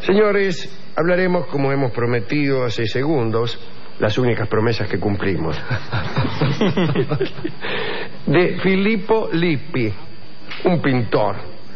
Señores, hablaremos, como hemos prometido hace segundos, las únicas promesas que cumplimos, de Filippo Lippi, un pintor.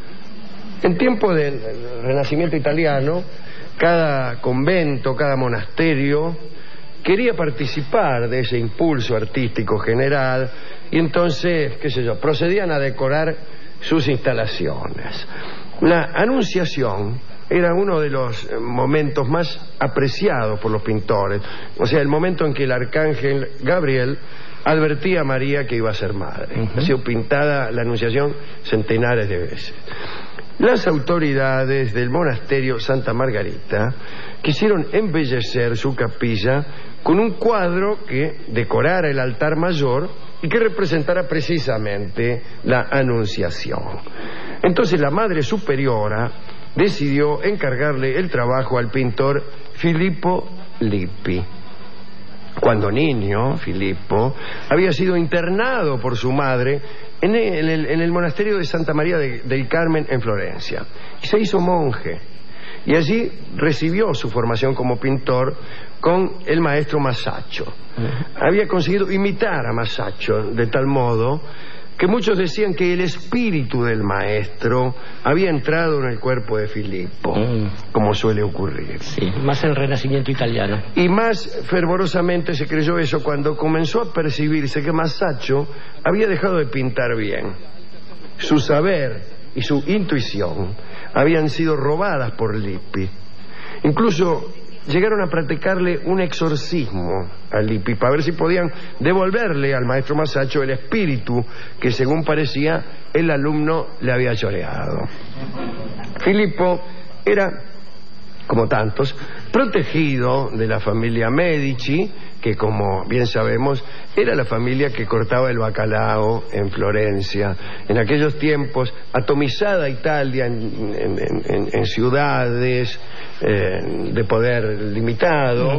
En tiempo del Renacimiento italiano, cada convento, cada monasterio quería participar de ese impulso artístico general y entonces, qué sé yo, procedían a decorar sus instalaciones. La Anunciación era uno de los momentos más apreciados por los pintores, o sea, el momento en que el arcángel Gabriel advertía a María que iba a ser madre. Ha sido pintada la Anunciación centenares de veces. Las autoridades del monasterio Santa Margarita quisieron embellecer su capilla con un cuadro que decorara el altar mayor y que representara precisamente la Anunciación. Entonces la Madre Superiora decidió encargarle el trabajo al pintor Filippo Lippi. Cuando niño, Filippo había sido internado por su madre en el monasterio de Santa María del Carmen en Florencia y se hizo monje y allí recibió su formación como pintor con el maestro Masaccio. Había conseguido imitar a Masaccio de tal modo que muchos decían que el espíritu del maestro había entrado en el cuerpo de Filippo, como suele ocurrir. Sí, más el Renacimiento italiano. Y más fervorosamente se creyó eso cuando comenzó a percibirse que Masaccio había dejado de pintar bien. Su saber y su intuición habían sido robadas por Lippi. Incluso llegaron a practicarle un exorcismo a Lippi para ver si podían devolverle al maestro Masaccio el espíritu que, según parecía, el alumno le había choreado. Filippo era, como tantos, protegido de la familia Medici, que, como bien sabemos, era la familia que cortaba el bacalao en Florencia. En aquellos tiempos, atomizada Italia en ciudades de poder limitado,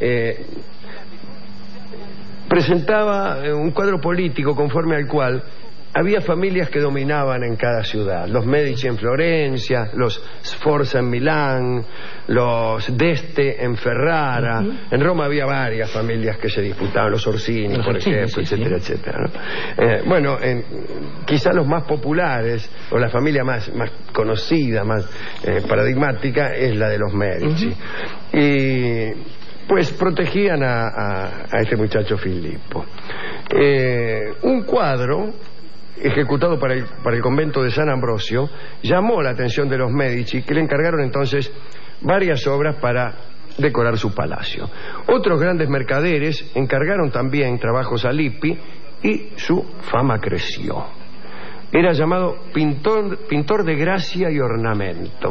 presentaba un cuadro político conforme al cual había familias que dominaban en cada ciudad. Los Medici en Florencia, los Sforza en Milán, los d'Este en Ferrara. En Roma había varias familias que se disputaban, los Orsini, por ejemplo, etcétera, etcétera, ¿no? Bueno, quizá los más populares, o la familia más conocida, más paradigmática, es la de los Medici. Y pues protegían a este muchacho Filippo. Un cuadro ejecutado para el convento de San Ambrosio llamó la atención de los Medici, que le encargaron entonces varias obras para decorar su palacio. Otros grandes mercaderes encargaron también trabajos a Lippi y su fama creció. Era llamado pintor de gracia y ornamento.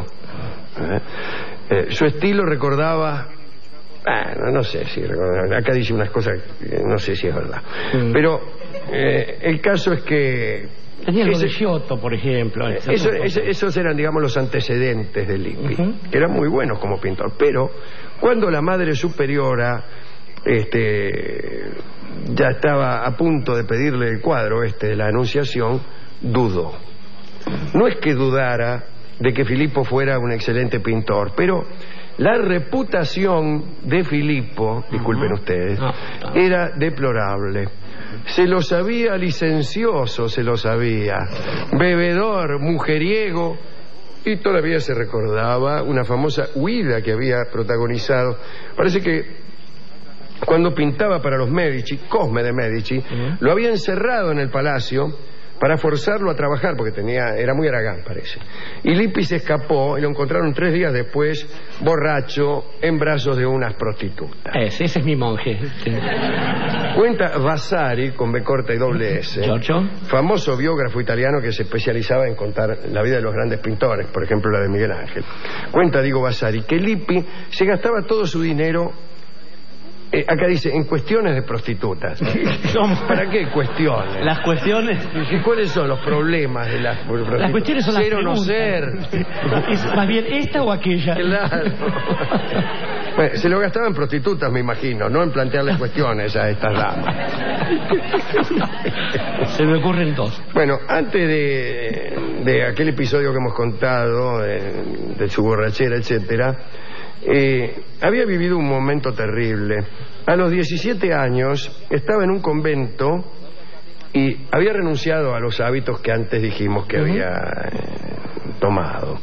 Su estilo recordaba... no sé si acá dice unas cosas que no sé si es verdad, pero el caso es que tenía algo de Giotto, por ejemplo. Esos eran, digamos, los antecedentes de Lippi, que eran muy buenos como pintor. Pero cuando la Madre Superiora ya estaba a punto de pedirle el cuadro de la Anunciación, dudó. No es que dudara de que Filippo fuera un excelente pintor, pero la reputación de Filippo, disculpen ustedes, era deplorable. Se lo sabía licencioso, se lo sabía bebedor, mujeriego, y todavía se recordaba una famosa huida que había protagonizado. Parece que cuando pintaba para los Medici, Cosme de Medici, lo había encerrado en el palacio para forzarlo a trabajar, porque era muy haragán, parece. Y Lippi se escapó y lo encontraron 3 días después, borracho, en brazos de unas prostitutas. Ese es mi monje. Cuenta Vasari, con B corta y doble S, Giorgio, famoso biógrafo italiano que se especializaba en contar la vida de los grandes pintores, por ejemplo la de Miguel Ángel. Cuenta, digo, Vasari, que Lippi se gastaba todo su dinero, acá dice, en cuestiones de prostitutas. ¿Para qué cuestiones? Las cuestiones... ¿Y cuáles son los problemas de las prostitutas? Las cuestiones son ser las o no ser. ¿Es más bien esta o aquella? Claro. Bueno, se lo gastaba en prostitutas, me imagino, no en plantearle cuestiones a estas damas. Se me ocurren dos. Bueno, antes de aquel episodio que hemos contado, de su borrachera, etcétera, había vivido un momento terrible. A los 17 años estaba en un convento y había renunciado a los hábitos que antes dijimos que había tomado.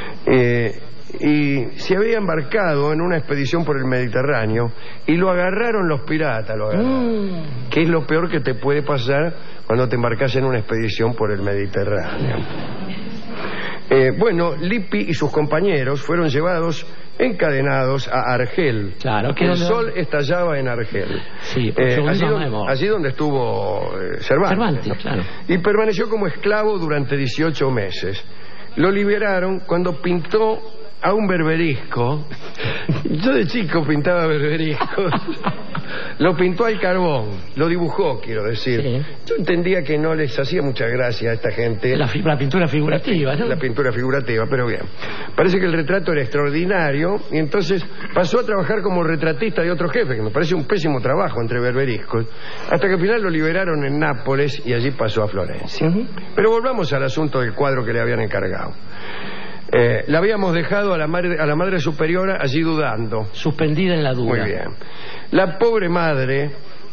Y se había embarcado en una expedición por el Mediterráneo y lo agarraron los piratas, que es lo peor que te puede pasar cuando te embarcas en una expedición por el Mediterráneo. Bueno, Lippi y sus compañeros fueron llevados encadenados a Argel. Claro, que el sol estallaba en Argel. Sí, allí donde estuvo Cervantes, claro. Y permaneció como esclavo durante 18 meses. Lo liberaron cuando pintó a un berberisco. Yo de chico pintaba berberiscos. Lo pintó al carbón, lo dibujó, quiero decir. Sí. Yo entendía que no les hacía mucha gracia a esta gente La pintura figurativa, ¿no? La pintura figurativa, pero bien. Parece que el retrato era extraordinario y entonces pasó a trabajar como retratista de otro jefe, que me parece un pésimo trabajo entre berberiscos, hasta que al final lo liberaron en Nápoles y allí pasó a Florencia. Pero volvamos al asunto del cuadro que le habían encargado. La habíamos dejado a la madre superiora allí dudando. Suspendida en la duda. Muy bien. La pobre madre...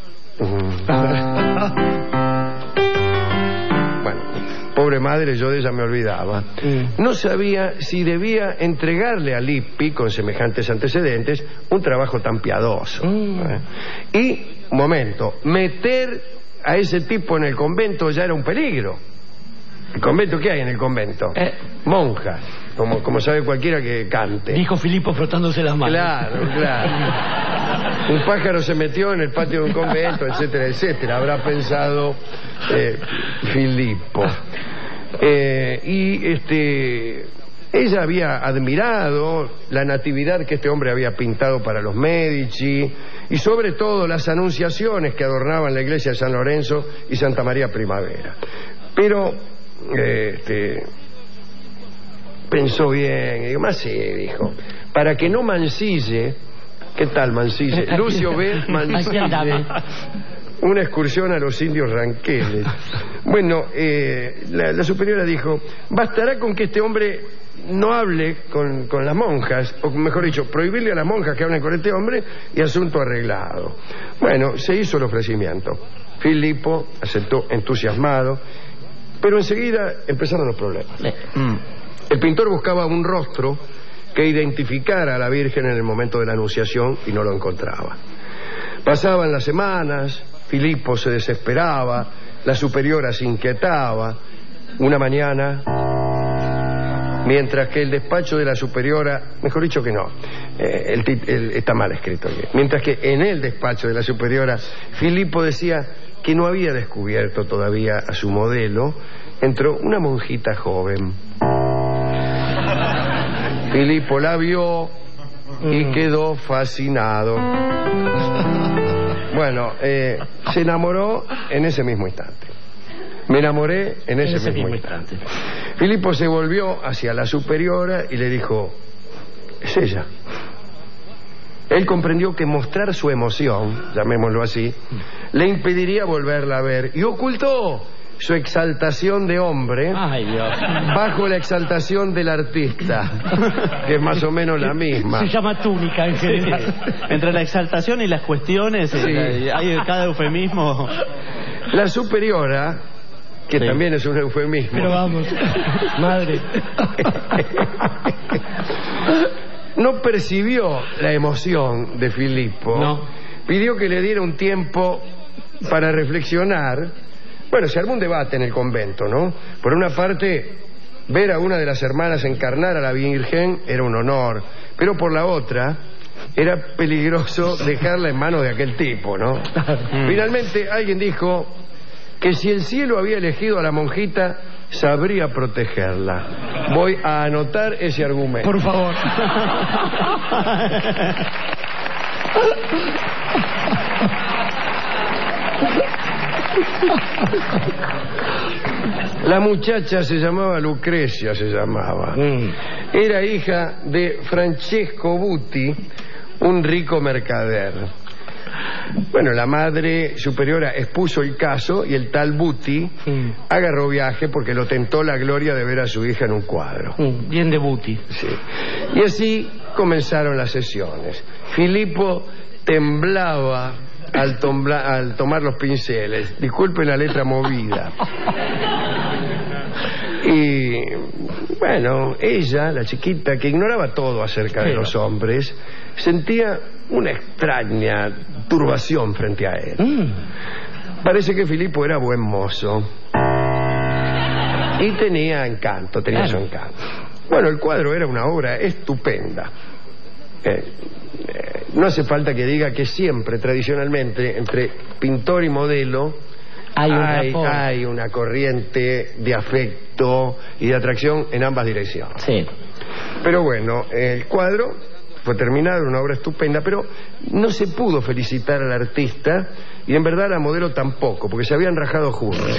Bueno, pobre madre, yo de ella me olvidaba. No sabía si debía entregarle a Lippi, con semejantes antecedentes, un trabajo tan piadoso. Y, un momento, meter a ese tipo en el convento ya era un peligro. ¿El convento qué hay en el convento? Monjas, como sabe cualquiera que cante. Dijo Filipo frotándose las manos. Claro. Un pájaro se metió en el patio de un convento, etcétera, etcétera. Habrá pensado Filipo. Ella había admirado la natividad que este hombre había pintado para los Medici y sobre todo las anunciaciones que adornaban la iglesia de San Lorenzo y Santa María Primavera. Pero pensó bien, y digo, más sí, dijo, para que no mancille. ¿Qué tal mancille? Lucio B. Mancille. Una excursión a los indios ranqueles. Bueno, la superiora dijo, bastará con que este hombre no hable con las monjas, o mejor dicho, prohibirle a las monjas que hablen con este hombre y asunto arreglado. Bueno, se hizo el ofrecimiento. Filipo aceptó entusiasmado, pero enseguida empezaron los problemas. El pintor buscaba un rostro que identificara a la Virgen en el momento de la anunciación y no lo encontraba. Pasaban las semanas, Filipo se desesperaba, la superiora se inquietaba. Una mañana, mientras que el despacho de la superiora, mejor dicho que no, está mal escrito aquí. Mientras que en el despacho de la superiora, Filipo decía que no había descubierto todavía a su modelo, entró una monjita joven. Filipo la vio y quedó fascinado. Bueno, se enamoró en ese mismo instante. Me enamoré en ese mismo instante. Filipo se volvió hacia la superiora y le dijo, es ella. Él comprendió que mostrar su emoción, llamémoslo así, le impediría volverla a ver y ocultó su exaltación de hombre. Ay, Dios. Bajo la exaltación del artista, que es más o menos la misma. Se llama túnica en general. Entre la exaltación y las cuestiones, hay cada eufemismo. La superiora, que también es un eufemismo. Pero vamos, madre. No percibió la emoción de Filipo. No. Pidió que le diera un tiempo para reflexionar. Bueno, se armó un debate en el convento, ¿no? Por una parte, ver a una de las hermanas encarnar a la Virgen era un honor, pero por la otra, era peligroso dejarla en manos de aquel tipo, ¿no? Finalmente, alguien dijo que si el cielo había elegido a la monjita, sabría protegerla. Voy a anotar ese argumento. Por favor. La muchacha se llamaba Lucrecia, Era hija de Francesco Buti, un rico mercader. Bueno, la madre superiora expuso el caso y el tal Buti agarró viaje porque lo tentó la gloria de ver a su hija en un cuadro. Bien de Buti. Sí. Y así comenzaron las sesiones. Filippo temblaba al tomar los pinceles. Disculpen la letra movida. Y bueno, ella, la chiquita, que ignoraba todo acerca de los hombres, sentía una extraña turbación frente a él. Parece que Filippo era buen mozo y tenía encanto, tenía su encanto. Bueno, el cuadro era una obra estupenda. No hace falta que diga que siempre, tradicionalmente, entre pintor y modelo hay una corriente de afecto y de atracción en ambas direcciones. Sí. Pero bueno, el cuadro fue terminado, una obra estupenda, pero no se pudo felicitar al artista y en verdad a la modelo tampoco, porque se habían rajado juntos.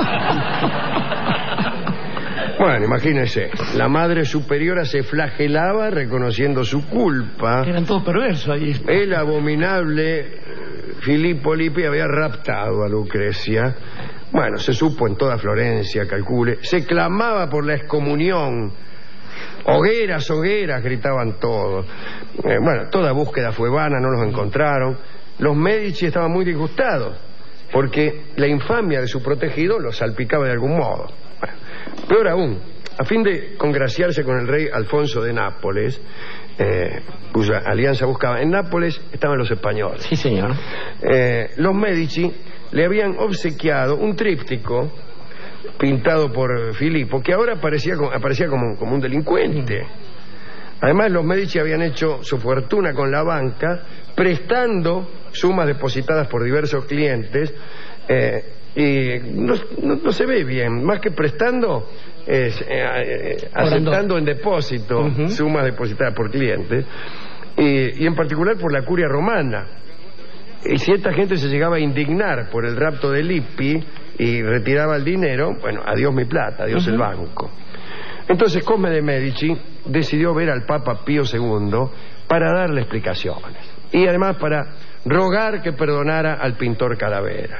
Bueno, imagínense, la madre superiora se flagelaba reconociendo su culpa. Eran todos perversos ahí. El abominable Filippo Lippi había raptado a Lucrecia. Bueno, se supo en toda Florencia, calcule. Se clamaba por la excomunión. Hogueras, hogueras, gritaban todos. Bueno, toda búsqueda fue vana, no los encontraron. Los Medici estaban muy disgustados porque la infamia de su protegido los salpicaba de algún modo. Bueno, peor aún, a fin de congraciarse con el rey Alfonso de Nápoles, cuya alianza buscaba, en Nápoles estaban los españoles. Sí, señor. Los Medici le habían obsequiado un tríptico pintado por Filippo, que ahora aparecía como un delincuente. Además, los Medici habían hecho su fortuna con la banca, prestando sumas depositadas por diversos clientes, y no se ve bien, más que prestando, aceptando en depósito sumas depositadas por clientes, y en particular por la curia romana. Y si esta gente se llegaba a indignar por el rapto de Lippi y retiraba el dinero, bueno, adiós mi plata, adiós el banco. Entonces Cosme de Medici decidió ver al Papa Pío II para darle explicaciones y además para rogar que perdonara al pintor Calavera.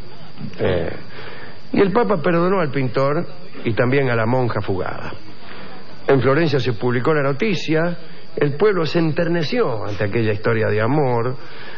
Y el Papa perdonó al pintor y también a la monja fugada. En Florencia se publicó la noticia, el pueblo se enterneció ante aquella historia de amor.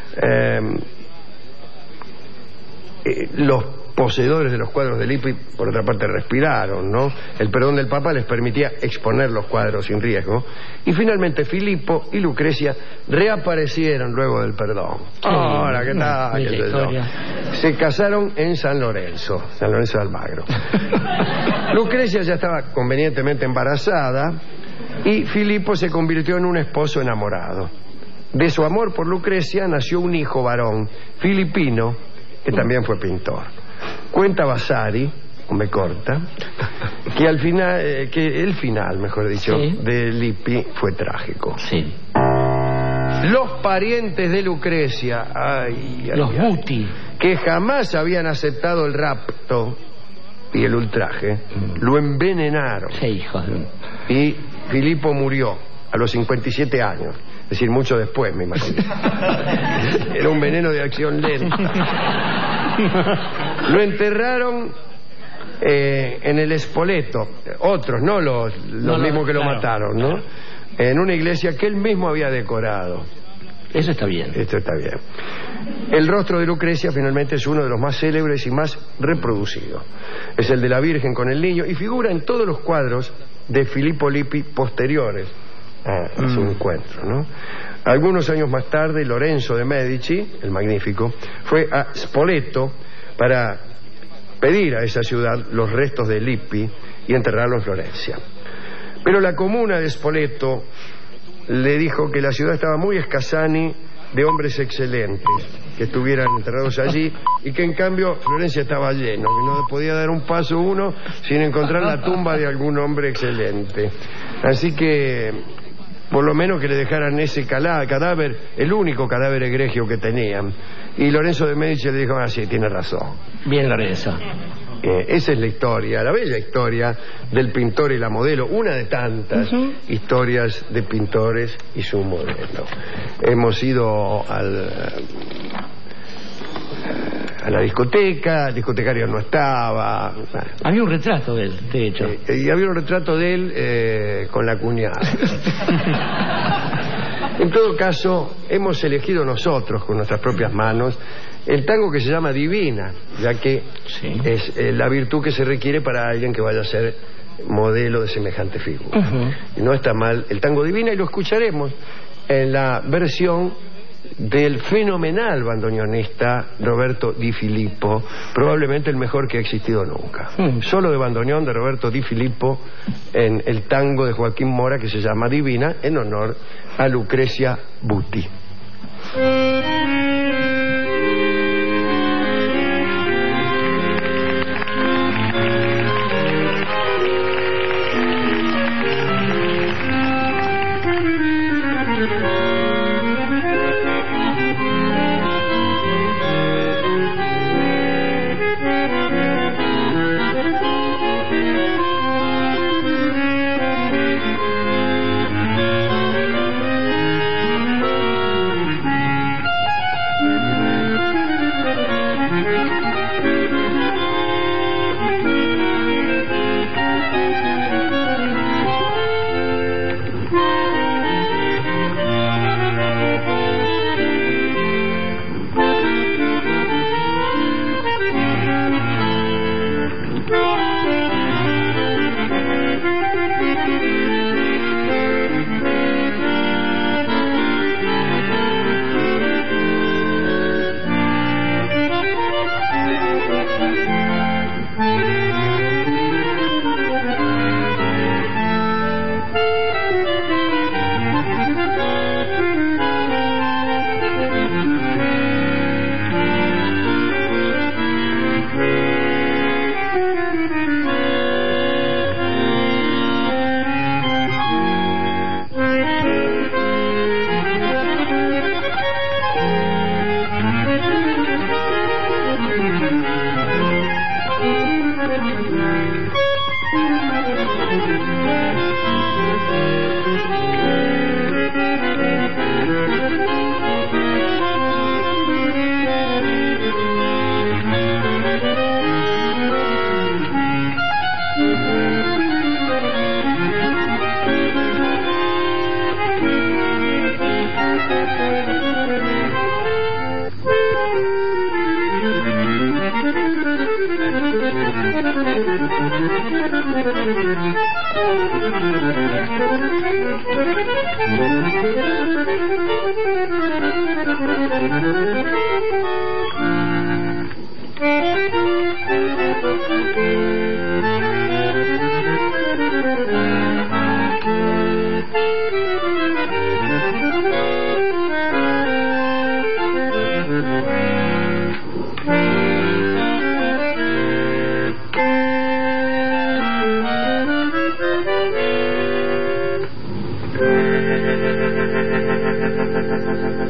Los poseedores de los cuadros de Lippi, por otra parte, respiraron, ¿no? El perdón del Papa les permitía exponer los cuadros sin riesgo. Y finalmente Filippo y Lucrecia reaparecieron luego del perdón. Hola, ¿qué tal? Se casaron en San Lorenzo de Almagro. Lucrecia ya estaba convenientemente embarazada y Filippo se convirtió en un esposo enamorado. De su amor por Lucrecia nació un hijo varón, Filippino, que también fue pintor. Cuenta Vasari, me corta, que al final, el final, mejor dicho, de Lippi fue trágico. Sí. Los parientes de Lucrecia, los Buti, que jamás habían aceptado el rapto y el ultraje, lo envenenaron. Sí, hijo. Y Filippo murió a los 57 años. Es decir, mucho después, me imagino. Era un veneno de acción lenta. Lo enterraron en el Spoleto. Otros, no los mismos que lo mataron, ¿no? En una iglesia que él mismo había decorado. Eso está bien. Esto está bien. El rostro de Lucrecia finalmente es uno de los más célebres y más reproducidos. Es el de la Virgen con el niño y figura en todos los cuadros de Filippo Lippi posteriores a su encuentro, ¿no? Algunos años más tarde, Lorenzo de Medici, el magnífico, fue a Spoleto para pedir a esa ciudad los restos de Lippi y enterrarlo en Florencia. Pero la comuna de Spoleto le dijo que la ciudad estaba muy escasani de hombres excelentes que estuvieran enterrados allí y que en cambio Florencia estaba lleno, que no podía dar un paso uno sin encontrar la tumba de algún hombre excelente. Así que por lo menos que le dejaran ese cadáver, el único cadáver egregio que tenían. Y Lorenzo de Medici le dijo, sí, tiene razón. Bien, Lorenzo. Esa es la historia, la bella historia del pintor y la modelo, una de tantas historias de pintores y su modelo. Hemos ido a la discoteca, el discotecario no estaba. Había un retrato de él, de hecho. Y había un retrato de él con la cuñada. En todo caso, hemos elegido nosotros, con nuestras propias manos, el tango que se llama Divina, ya que es la virtud que se requiere para alguien que vaya a ser modelo de semejante figura. Y no está mal el tango Divina, y lo escucharemos en la versión del fenomenal bandoneonista Roberto Di Filippo, probablemente el mejor que ha existido nunca. Solo de bandoneón de Roberto Di Filippo en el tango de Joaquín Mora que se llama Divina, en honor a Lucrecia Buti.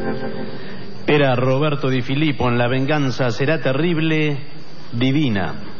Era Roberto Di Filippo en La venganza será terrible, Divina.